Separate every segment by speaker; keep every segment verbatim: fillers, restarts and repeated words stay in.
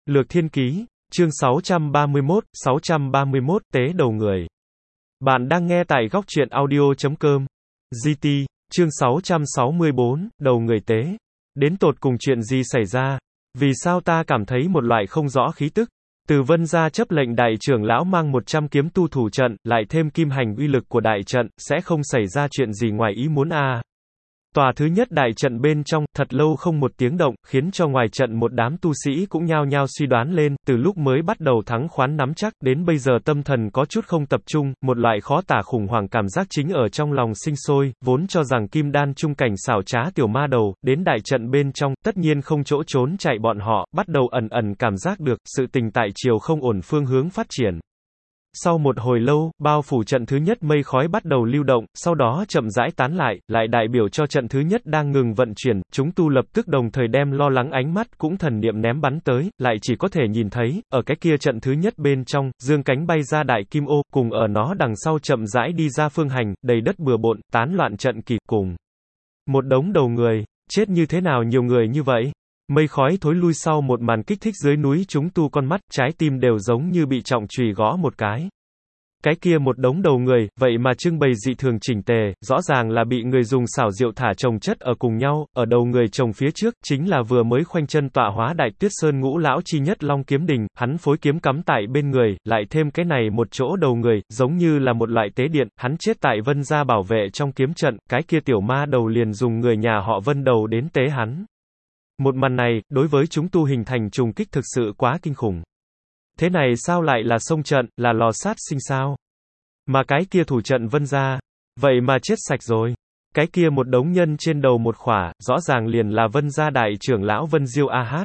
Speaker 1: Lược Thiên Ký, chương sáu trăm ba mươi mốt, sáu trăm ba mươi mốt, Tế đầu người. Bạn đang nghe tại góc truyện audio chấm com. giê tê, chương sáu trăm sáu mươi bốn, đầu người tế. Đến tột cùng chuyện gì xảy ra? Vì sao ta cảm thấy một loại không rõ khí tức? Từ Vân gia chấp lệnh đại trưởng lão mang một trăm kiếm tu thủ trận, lại thêm kim hành uy lực của đại trận, sẽ không xảy ra chuyện gì ngoài ý muốn à. Tòa thứ nhất đại trận bên trong, thật lâu không một tiếng động, khiến cho ngoài trận một đám tu sĩ cũng nhao nhao suy đoán lên, từ lúc mới bắt đầu thắng khoán nắm chắc, đến bây giờ tâm thần có chút không tập trung, một loại khó tả khủng hoảng cảm giác chính ở trong lòng sinh sôi, vốn cho rằng kim đan trung cảnh xảo trá tiểu ma đầu, đến đại trận bên trong, tất nhiên không chỗ trốn chạy bọn họ, bắt đầu ẩn ẩn cảm giác được, sự tình tại chiều không ổn phương hướng phát triển. Sau một hồi lâu, bao phủ trận thứ nhất mây khói bắt đầu lưu động, sau đó chậm rãi tán lại, lại đại biểu cho trận thứ nhất đang ngừng vận chuyển, chúng tu lập tức đồng thời đem lo lắng ánh mắt cũng thần niệm ném bắn tới, lại chỉ có thể nhìn thấy, ở cái kia trận thứ nhất bên trong, dương cánh bay ra đại kim ô, cùng ở nó đằng sau chậm rãi đi ra phương hành, đầy đất bừa bộn, tán loạn trận kỳ, cùng một đống đầu người, chết như thế nào nhiều người như vậy? Mây khói thối lui sau một màn kích thích dưới núi chúng tu con mắt, trái tim đều giống như bị trọng chùy gõ một cái. Cái kia một đống đầu người, vậy mà trưng bày dị thường chỉnh tề, rõ ràng là bị người dùng xảo diệu thả chồng chất ở cùng nhau, ở đầu người chồng phía trước, chính là vừa mới khoanh chân tọa hóa đại tuyết sơn ngũ lão chi nhất Long Kiếm Đình, hắn phối kiếm cắm tại bên người, lại thêm cái này một chỗ đầu người, giống như là một loại tế điện, hắn chết tại Vân gia bảo vệ trong kiếm trận, cái kia tiểu ma đầu liền dùng người nhà họ Vân đầu đến tế hắn. Một màn này, đối với chúng tu hình thành trùng kích thực sự quá kinh khủng. Thế này sao lại là sông trận, là lò sát sinh sao? Mà cái kia thủ trận Vân gia, vậy mà chết sạch rồi. Cái kia một đống nhân trên đầu một khỏa, rõ ràng liền là Vân gia đại trưởng lão Vân Diêu A Hát.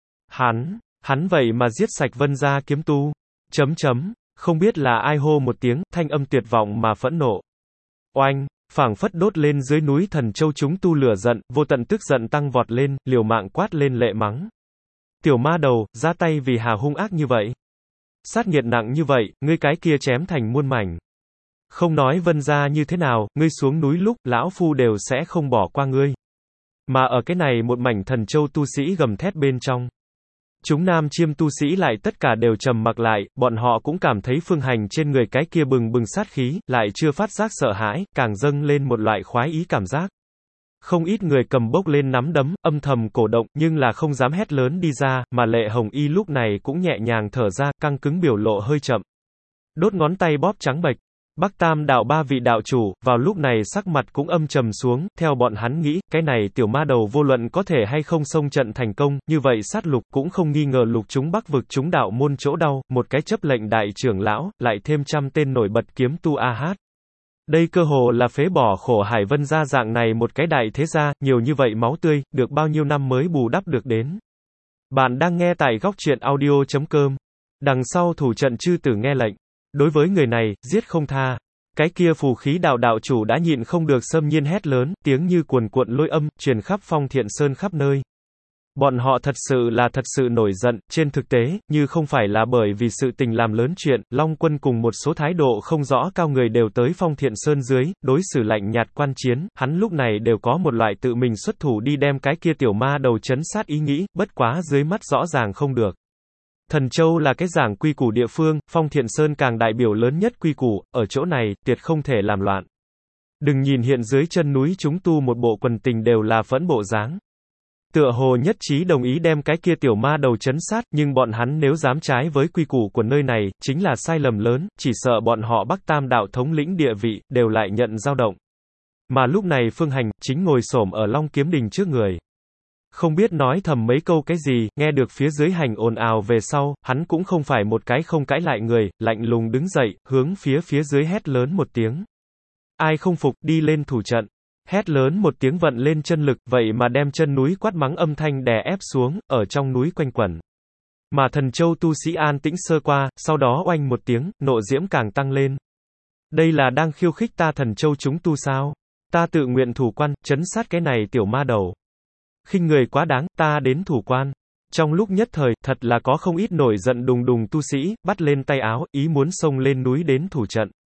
Speaker 1: Hắn, hắn vậy mà giết sạch Vân gia kiếm tu. Chấm chấm, không biết là ai hô một tiếng, thanh âm tuyệt vọng mà phẫn nộ. Oanh! Phảng phất đốt lên dưới núi Thần Châu chúng tu lửa giận, vô tận tức giận tăng vọt lên, liều mạng quát lên lệ mắng. Tiểu ma đầu, ra tay vì hà hung ác như vậy. Sát nghiệt nặng như vậy, ngươi cái kia chém thành muôn mảnh. Không nói Vân gia như thế nào, ngươi xuống núi lúc, lão phu đều sẽ không bỏ qua ngươi. Mà ở cái này một mảnh Thần Châu tu sĩ gầm thét bên trong. Chúng nam chiêm tu sĩ lại tất cả đều trầm mặc lại, bọn họ cũng cảm thấy phương hành trên người cái kia bừng bừng sát khí, lại chưa phát giác sợ hãi, càng dâng lên một loại khoái ý cảm giác. Không ít người cầm bốc lên nắm đấm, âm thầm cổ động, nhưng là không dám hét lớn đi ra, mà Lệ Hồng Y lúc này cũng nhẹ nhàng thở ra, căng cứng biểu lộ hơi chậm. Đốt ngón tay bóp trắng bệch. Bắc Tam đạo ba vị đạo chủ, vào lúc này sắc mặt cũng âm trầm xuống, theo bọn hắn nghĩ, cái này tiểu ma đầu vô luận có thể hay không xông trận thành công, như vậy sát lục cũng không nghi ngờ lục chúng Bắc vực chúng đạo môn chỗ đau, một cái chấp lệnh đại trưởng lão, lại thêm trăm tên nổi bật kiếm tu A Hát. Đây cơ hồ là phế bỏ khổ hải Vân gia dạng này một cái đại thế gia, nhiều như vậy máu tươi, được bao nhiêu năm mới bù đắp được đến. Bạn đang nghe tại góc truyện audio chấm com. Đằng sau thủ trận chư tử nghe lệnh. Đối với người này, giết không tha. Cái kia phù khí đạo đạo chủ đã nhịn không được xâm nhiên hét lớn, tiếng như cuồn cuộn lôi âm, truyền khắp Phong Thiện Sơn khắp nơi. Bọn họ thật sự là thật sự nổi giận, trên thực tế, như không phải là bởi vì sự tình làm lớn chuyện, Long Quân cùng một số thái độ không rõ cao người đều tới Phong Thiện Sơn dưới, đối xử lạnh nhạt quan chiến, hắn lúc này đều có một loại tự mình xuất thủ đi đem cái kia tiểu ma đầu chấn sát ý nghĩ, bất quá dưới mắt rõ ràng không được. Thần Châu là cái giảng quy củ địa phương, Phong Thiện Sơn càng đại biểu lớn nhất quy củ, ở chỗ này, tuyệt không thể làm loạn. Đừng nhìn hiện dưới chân núi chúng tu một bộ quần tình đều là phẫn bộ dáng. Tựa hồ nhất trí đồng ý đem cái kia tiểu ma đầu chấn sát, nhưng bọn hắn nếu dám trái với quy củ của nơi này, chính là sai lầm lớn, chỉ sợ bọn họ Bắc Tam đạo thống lĩnh địa vị, đều lại nhận dao động. Mà lúc này Phương Hành, chính ngồi xổm ở Long Kiếm Đình trước người. Không biết nói thầm mấy câu cái gì, nghe được phía dưới hành ồn ào về sau, hắn cũng không phải một cái không cãi lại người, lạnh lùng đứng dậy, hướng phía phía dưới hét lớn một tiếng. Ai không phục, đi lên thủ trận. Hét lớn một tiếng vận lên chân lực, vậy mà đem chân núi quát mắng âm thanh đè ép xuống, ở trong núi quanh quẩn. Mà Thần Châu tu sĩ an tĩnh sơ qua, sau đó oanh một tiếng, nộ diễm càng tăng lên. Đây là đang khiêu khích ta Thần Châu chúng tu sao? Ta tự nguyện thủ quan, chấn sát cái này tiểu ma đầu. Khinh người quá đáng, ta đến thủ quan. Trong lúc nhất thời, thật là có không ít nổi giận đùng đùng tu sĩ, bắt lên tay áo, ý muốn xông lên núi đến thủ trận.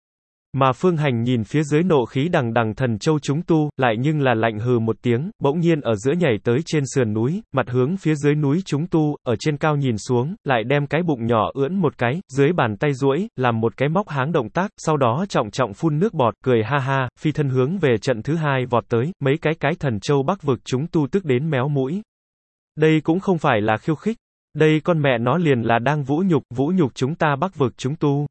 Speaker 1: Mà Phương Hành nhìn phía dưới nộ khí đằng đằng thần châu chúng tu, lại nhưng là lạnh hừ một tiếng, bỗng nhiên ở giữa nhảy tới trên sườn núi, mặt hướng phía dưới núi chúng tu, ở trên cao nhìn xuống, lại đem cái bụng nhỏ ưỡn một cái, dưới bàn tay duỗi, làm một cái móc háng động tác, sau đó trọng trọng phun nước bọt, cười ha ha, phi thân hướng về trận thứ hai vọt tới, mấy cái cái thần châu Bắc vực chúng tu tức đến méo mũi. Đây cũng không phải là khiêu khích, đây con mẹ nó liền là đang vũ nhục, vũ nhục chúng ta Bắc vực chúng tu.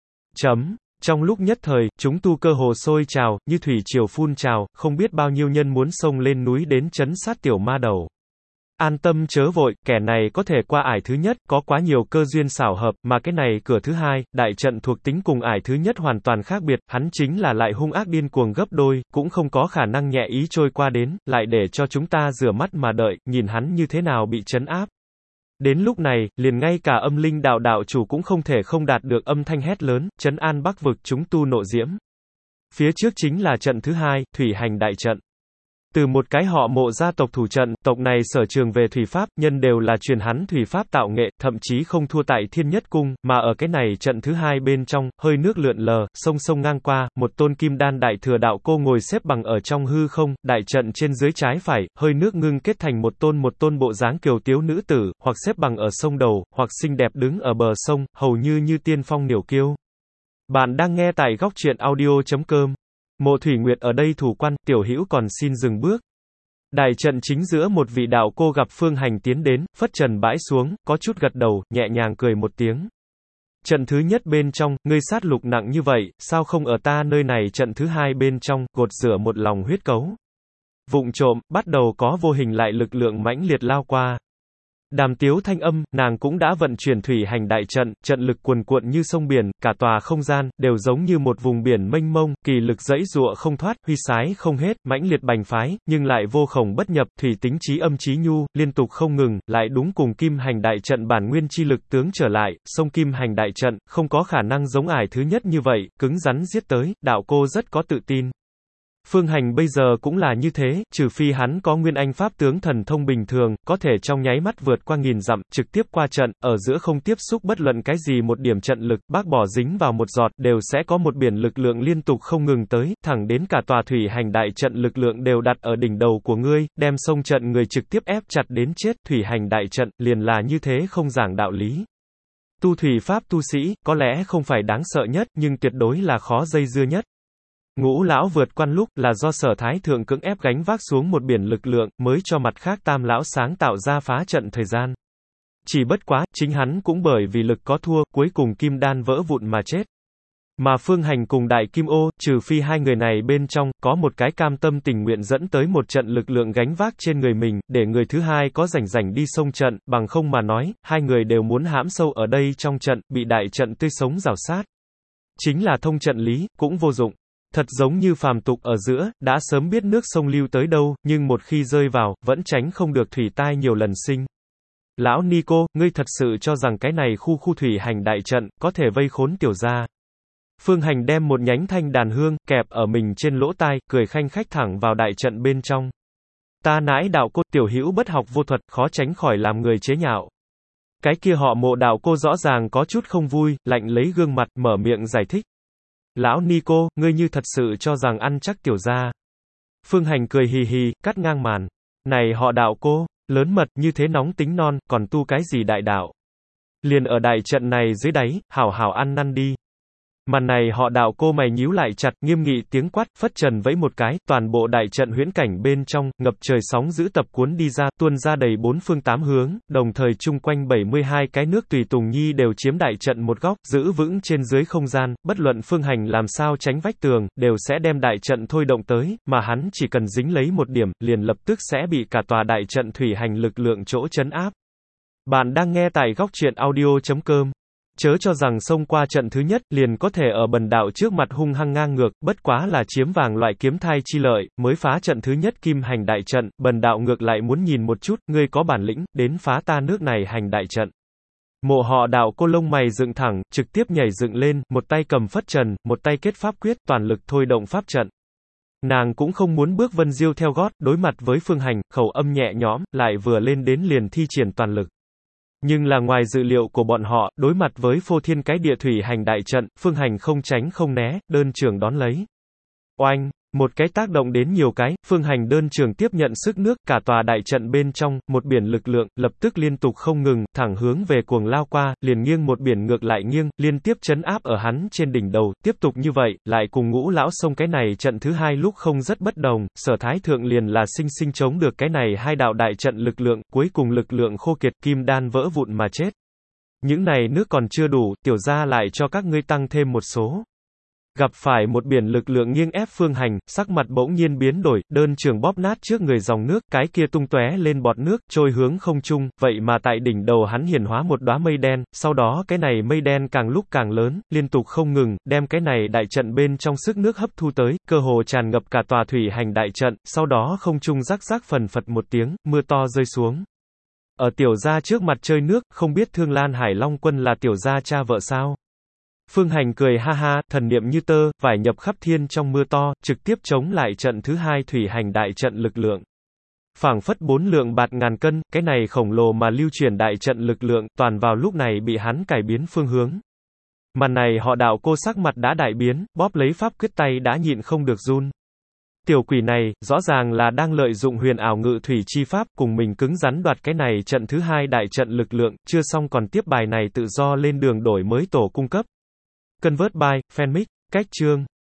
Speaker 1: Chấm. Trong lúc nhất thời, chúng tu cơ hồ sôi trào, như thủy triều phun trào, không biết bao nhiêu nhân muốn xông lên núi đến trấn sát tiểu ma đầu. An tâm chớ vội, kẻ này có thể qua ải thứ nhất, có quá nhiều cơ duyên xảo hợp, mà cái này cửa thứ hai, đại trận thuộc tính cùng ải thứ nhất hoàn toàn khác biệt, hắn chính là lại hung ác điên cuồng gấp đôi, cũng không có khả năng nhẹ ý trôi qua đến, lại để cho chúng ta rửa mắt mà đợi, nhìn hắn như thế nào bị trấn áp. Đến lúc này, liền ngay cả âm linh đạo đạo chủ cũng không thể không đạt được âm thanh hét lớn, trấn an Bắc vực chúng tu nộ diễm. Phía trước chính là trận thứ hai, thủy hành đại trận. Từ một cái họ Mộ gia tộc thủ trận, tộc này sở trường về thủy pháp, nhân đều là truyền hắn thủy pháp tạo nghệ, thậm chí không thua tại Thiên Nhất Cung, mà ở cái này trận thứ hai bên trong, hơi nước lượn lờ, sông sông ngang qua, một tôn kim đan đại thừa đạo cô ngồi xếp bằng ở trong hư không, đại trận trên dưới trái phải, hơi nước ngưng kết thành một tôn một tôn bộ dáng kiều tiếu nữ tử, hoặc xếp bằng ở sông đầu, hoặc xinh đẹp đứng ở bờ sông, hầu như như tiên phong điểu kiêu. Bạn đang nghe tại góc truyện audio chấm com. Mộ Thủy Nguyệt ở đây thủ quan, tiểu hữu còn xin dừng bước. Đại trận chính giữa một vị đạo cô gặp Phương Hành tiến đến, phất trần bãi xuống, có chút gật đầu, nhẹ nhàng cười một tiếng. Trận thứ nhất bên trong, ngươi sát lục nặng như vậy, sao không ở ta nơi này trận thứ hai bên trong, gột rửa một lòng huyết cấu. Vụng trộm, bắt đầu có vô hình lại lực lượng mãnh liệt lao qua. Đàm tiếu thanh âm, nàng cũng đã vận chuyển thủy hành đại trận, trận lực cuồn cuộn như sông biển, cả tòa không gian, đều giống như một vùng biển mênh mông, kỳ lực dẫy dụa không thoát, huy sái không hết, mãnh liệt bành phái, nhưng lại vô khổng bất nhập, thủy tính trí âm trí nhu, liên tục không ngừng, lại đúng cùng kim hành đại trận bản nguyên chi lực tướng trở lại, sông kim hành đại trận, không có khả năng giống ải thứ nhất như vậy, cứng rắn giết tới, đạo cô rất có tự tin. Phương Hành bây giờ cũng là như thế, trừ phi hắn có nguyên anh pháp tướng thần thông bình thường, có thể trong nháy mắt vượt qua nghìn dặm, trực tiếp qua trận, ở giữa không tiếp xúc bất luận cái gì một điểm trận lực, bác bỏ dính vào một giọt, đều sẽ có một biển lực lượng liên tục không ngừng tới, thẳng đến cả tòa thủy hành đại trận lực lượng đều đặt ở đỉnh đầu của ngươi, đem sông trận người trực tiếp ép chặt đến chết, thủy hành đại trận, liền là như thế không giảng đạo lý. Tu thủy pháp tu sĩ, có lẽ không phải đáng sợ nhất, nhưng tuyệt đối là khó dây dưa nhất. Ngũ lão vượt quan lúc là do Sở Thái Thượng cưỡng ép gánh vác xuống một biển lực lượng, mới cho mặt khác tam lão sáng tạo ra phá trận thời gian. Chỉ bất quá, chính hắn cũng bởi vì lực có thua, cuối cùng kim đan vỡ vụn mà chết. Mà Phương Hành cùng Đại Kim Ô, trừ phi hai người này bên trong, có một cái cam tâm tình nguyện dẫn tới một trận lực lượng gánh vác trên người mình, để người thứ hai có rảnh rảnh đi xông trận, bằng không mà nói, hai người đều muốn hãm sâu ở đây trong trận, bị đại trận tươi sống rào sát. Chính là thông trận lý, cũng vô dụng. Thật giống như phàm tục ở giữa, đã sớm biết nước sông lưu tới đâu, nhưng một khi rơi vào, vẫn tránh không được thủy tai nhiều lần sinh. Lão Nico, ngươi thật sự cho rằng cái này khu khu thủy hành đại trận, có thể vây khốn tiểu gia. Phương Hành đem một nhánh thanh đàn hương, kẹp ở mình trên lỗ tai, cười khanh khách thẳng vào đại trận bên trong. Ta nãi đạo cô, tiểu hữu bất học vô thuật, khó tránh khỏi làm người chế nhạo. Cái kia họ Mộ đạo cô rõ ràng có chút không vui, lạnh lấy gương mặt, mở miệng giải thích. Lão Nico, ngươi như thật sự cho rằng ăn chắc tiểu gia. Phương Hành cười hì hì, cắt ngang màn. Này họ đạo cô, lớn mật, như thế nóng tính non, còn tu cái gì đại đạo. Liền ở đại trận này dưới đáy, hảo hảo ăn năn đi. Màn này họ đạo cô mày nhíu lại chặt, nghiêm nghị tiếng quát, phất trần vẫy một cái, toàn bộ đại trận huyễn cảnh bên trong, ngập trời sóng dữ tập cuốn đi ra, tuôn ra đầy bốn phương tám hướng, đồng thời chung quanh bảy mươi hai cái nước tùy tùng nhi đều chiếm đại trận một góc, giữ vững trên dưới không gian, bất luận Phương Hành làm sao tránh vách tường, đều sẽ đem đại trận thôi động tới, mà hắn chỉ cần dính lấy một điểm, liền lập tức sẽ bị cả tòa đại trận thủy hành lực lượng chỗ trấn áp. Bạn đang nghe tại góc truyện audio chấm com. Chớ cho rằng xông qua trận thứ nhất, liền có thể ở bần đạo trước mặt hung hăng ngang ngược, bất quá là chiếm vàng loại kiếm thai chi lợi, mới phá trận thứ nhất kim hành đại trận, bần đạo ngược lại muốn nhìn một chút, ngươi có bản lĩnh, đến phá ta nước này hành đại trận. Mộ họ đạo cô lông mày dựng thẳng, trực tiếp nhảy dựng lên, một tay cầm phất trần, một tay kết pháp quyết, toàn lực thôi động pháp trận. Nàng cũng không muốn bước Vân Diêu theo gót, đối mặt với Phương Hành, khẩu âm nhẹ nhõm, lại vừa lên đến liền thi triển toàn lực. Nhưng là ngoài dự liệu của bọn họ, đối mặt với phô thiên cái địa thủy hành đại trận, Phương Hành không tránh không né, đơn trường đón lấy. Oanh! Một cái tác động đến nhiều cái, Phương Hành đơn trường tiếp nhận sức nước, cả tòa đại trận bên trong, một biển lực lượng, lập tức liên tục không ngừng, thẳng hướng về cuồng lao qua, liền nghiêng một biển ngược lại nghiêng, liên tiếp chấn áp ở hắn trên đỉnh đầu, tiếp tục như vậy, lại cùng Ngũ lão sông cái này trận thứ hai lúc không rất bất đồng, Sở Thái Thượng liền là sinh sinh chống được cái này hai đạo đại trận lực lượng, cuối cùng lực lượng khô kiệt, kim đan vỡ vụn mà chết. Những này nước còn chưa đủ, tiểu gia lại cho các ngươi tăng thêm một số. Gặp phải một biển lực lượng nghiêng ép Phương Hành, sắc mặt bỗng nhiên biến đổi, đơn trường bóp nát trước người dòng nước, cái kia tung tóe lên bọt nước, trôi hướng không trung, vậy mà tại đỉnh đầu hắn hiển hóa một đóa mây đen, sau đó cái này mây đen càng lúc càng lớn, liên tục không ngừng, đem cái này đại trận bên trong sức nước hấp thu tới, cơ hồ tràn ngập cả tòa thủy hành đại trận, sau đó không trung rắc rắc phần phật một tiếng, mưa to rơi xuống. Ở tiểu gia trước mặt chơi nước, không biết Thương Lan Hải Long Quân là tiểu gia cha vợ sao? Phương Hành cười ha ha, thần niệm như tơ, vải nhập khắp thiên trong mưa to, trực tiếp chống lại trận thứ hai thủy hành đại trận lực lượng. Phảng phất bốn lượng bạt ngàn cân, cái này khổng lồ mà lưu chuyển đại trận lực lượng, toàn vào lúc này bị hắn cải biến phương hướng. Màn này họ đạo cô sắc mặt đã đại biến, bóp lấy pháp quyết tay đã nhịn không được run. Tiểu quỷ này, rõ ràng là đang lợi dụng huyền ảo ngự thủy chi pháp, cùng mình cứng rắn đoạt cái này trận thứ hai đại trận lực lượng, chưa xong còn tiếp bài này tự do lên đường đổi mới tổ cung cấp. Convert by, Fanmic, cách chương.